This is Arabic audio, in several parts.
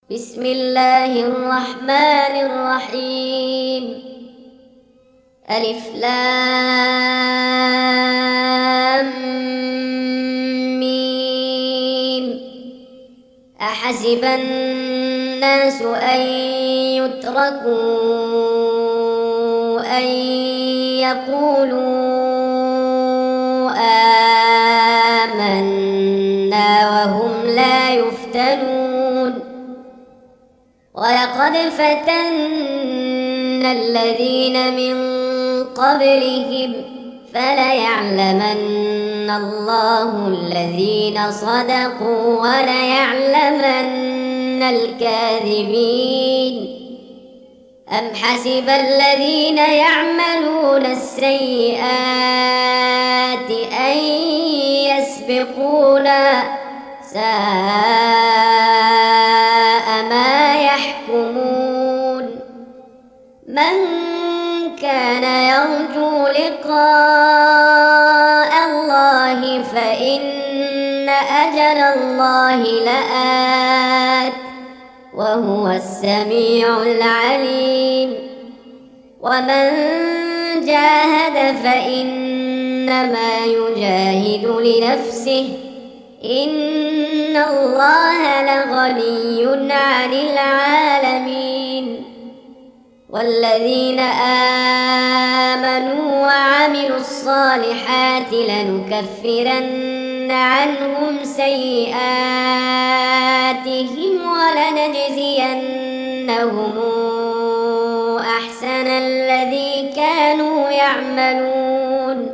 بسم الله الرحمن الرحيم. ألف لام ميم. أحسب الناس أن يتركوا أن يقولوا آمنا وهم لا يفتنون. ولقد فتنا الذين من قبلهم فليعلمن الله الذين صدقوا وليعلمن الكاذبين. أم حسب الذين يعملون السيئات أن يسبقونا ساء ما يحكمون. من كان يرجو لقاء الله فإن أجل الله لآت وهو السميع العليم. ومن جاهد فإنما يجاهد لنفسه إن الله لغني عن العالمين. والذين آمنوا وعملوا الصالحات لنكفرن عنهم سيئاتهم ولنجزينهم أحسن الذي كانوا يعملون.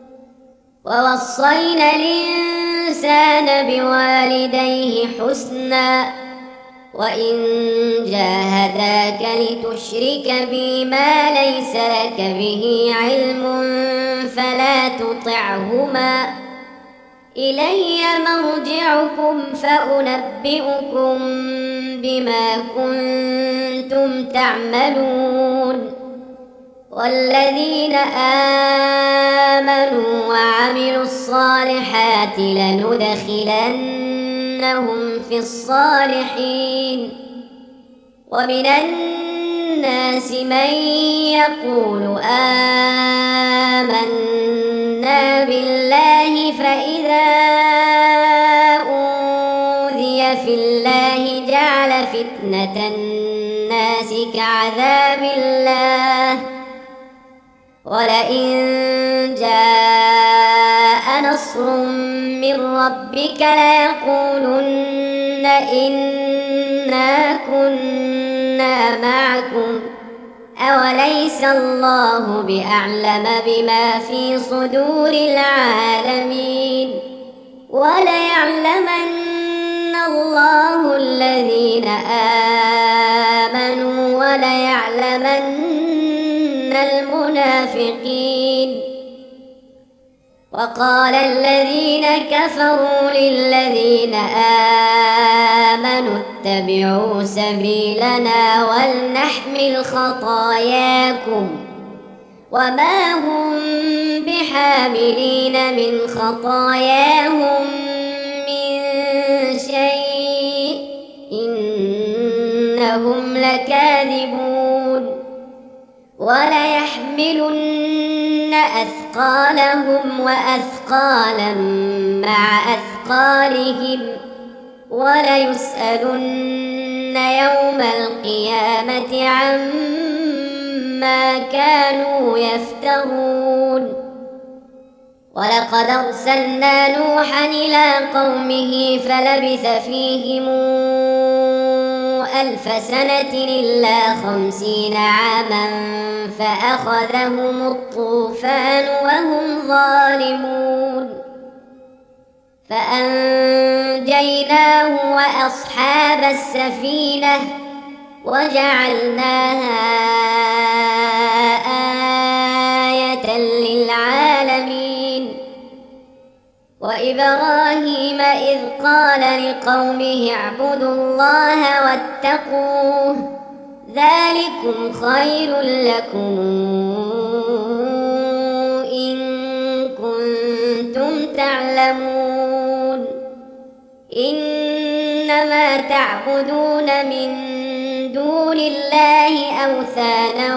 ووصينا الإنسان بوالديه حسنا وإن جاهداك لتشرك بي ما ليس لك به علم فلا تطعهما إلي مرجعكم فأنبئكم بما كنتم تعملون. والذين آمنوا وعملوا الصالحات لندخلنهم في الصالحين. ومن الناس من يقول آمنا بالله فإذا أوذي في الله جعل فتنة الناس كعذاب الله ولئن جاء نصر من ربك ليقولن إنا كنا معكم أوليس الله بأعلم بما في صدور العالمين. وليعلمن الله الذين آمنوا وليعلمن المنافقين. وقال الذين كفروا للذين آمنوا اتبعوا سبيلنا ولنحمل خطاياكم وما هم بحاملين من خطاياهم من شيء إنهم لكاذبون. وليحملن أثقالهم وأثقالا مع أثقالهم وليسألن يوم القيامة عما كانوا يفترون. ولقد أرسلنا نوحا إلى قومه فلبث فيهم 1000 سنة إلا 50 عاما فأخذهم الطوفان وهم ظالمون. فأنجيناه وأصحاب السفينة وجعلناها آية للعالمين. وإبراهيم إذ قال لقومه اعبدوا الله واتقوه ذلكم خير لكم إن كنتم تعلمون. إنما تعبدون من دون الله أوثانا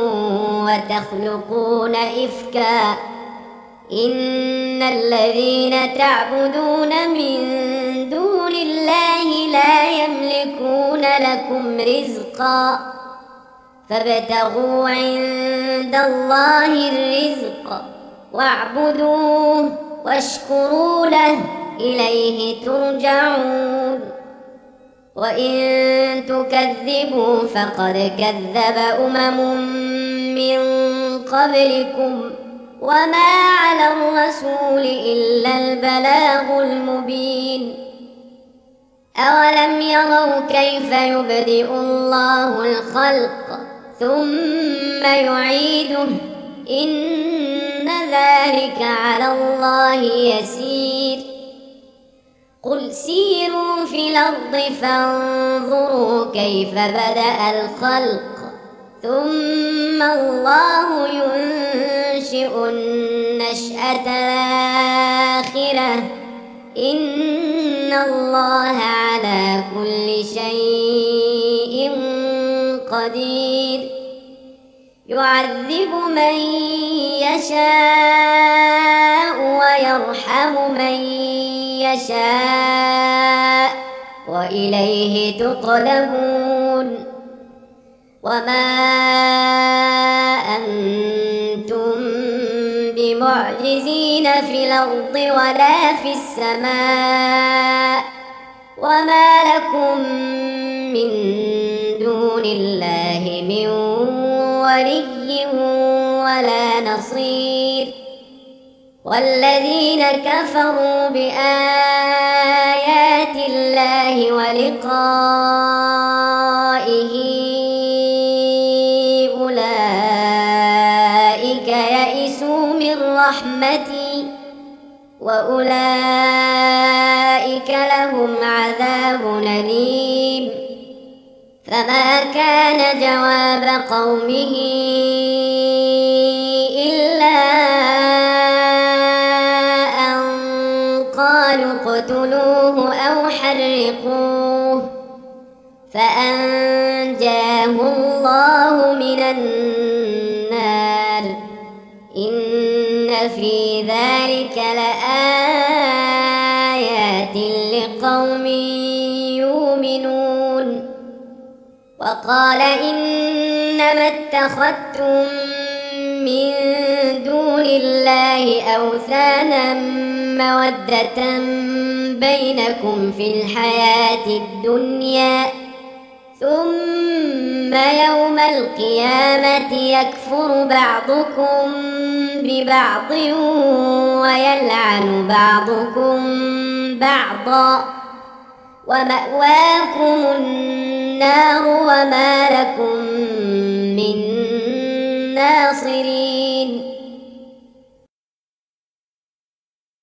وتخلقون إفكا إن الذين تعبدون من دون الله لا يملكون لكم رزقا فابتغوا عند الله الرزق واعبدوه واشكروا له إليه ترجعون وإن تكذبوا فقد كذب من قبلكم وما على الرسول إلا البلاغ المبين أولم يروا كيف يبدئ الله الخلق ثم يعيده إن ذلك على الله يسير قل سيروا في الأرض فانظروا كيف بدأ الخلق ثم الله ينشئ النشأة الآخرة إن الله على كل شيء قدير يعذب من يشاء ويرحم من يشاء وإليه تقلبون وما أنتم بمعجزين في الأرض ولا في السماء وما لكم من دون الله من ولي ولا نصير والذين كفروا بآيات الله ولقائه أولئك يئسوا من رحمتي وأولئك لهم عذاب أليم فما كان جواب قومه إلا أن قالوا اقتلوه أو حرقوه فأنجاه الله من النار إن في ذلك لآيات لقوم يؤمنون وقال إنما اتخذتم من دون الله أوثانا مودة بينكم في الحياة الدنيا ثم يوم القيامة يكفر بعضكم ببعض ويلعن بعضكم بعضا ومأواكم النار وما لكم من ناصرين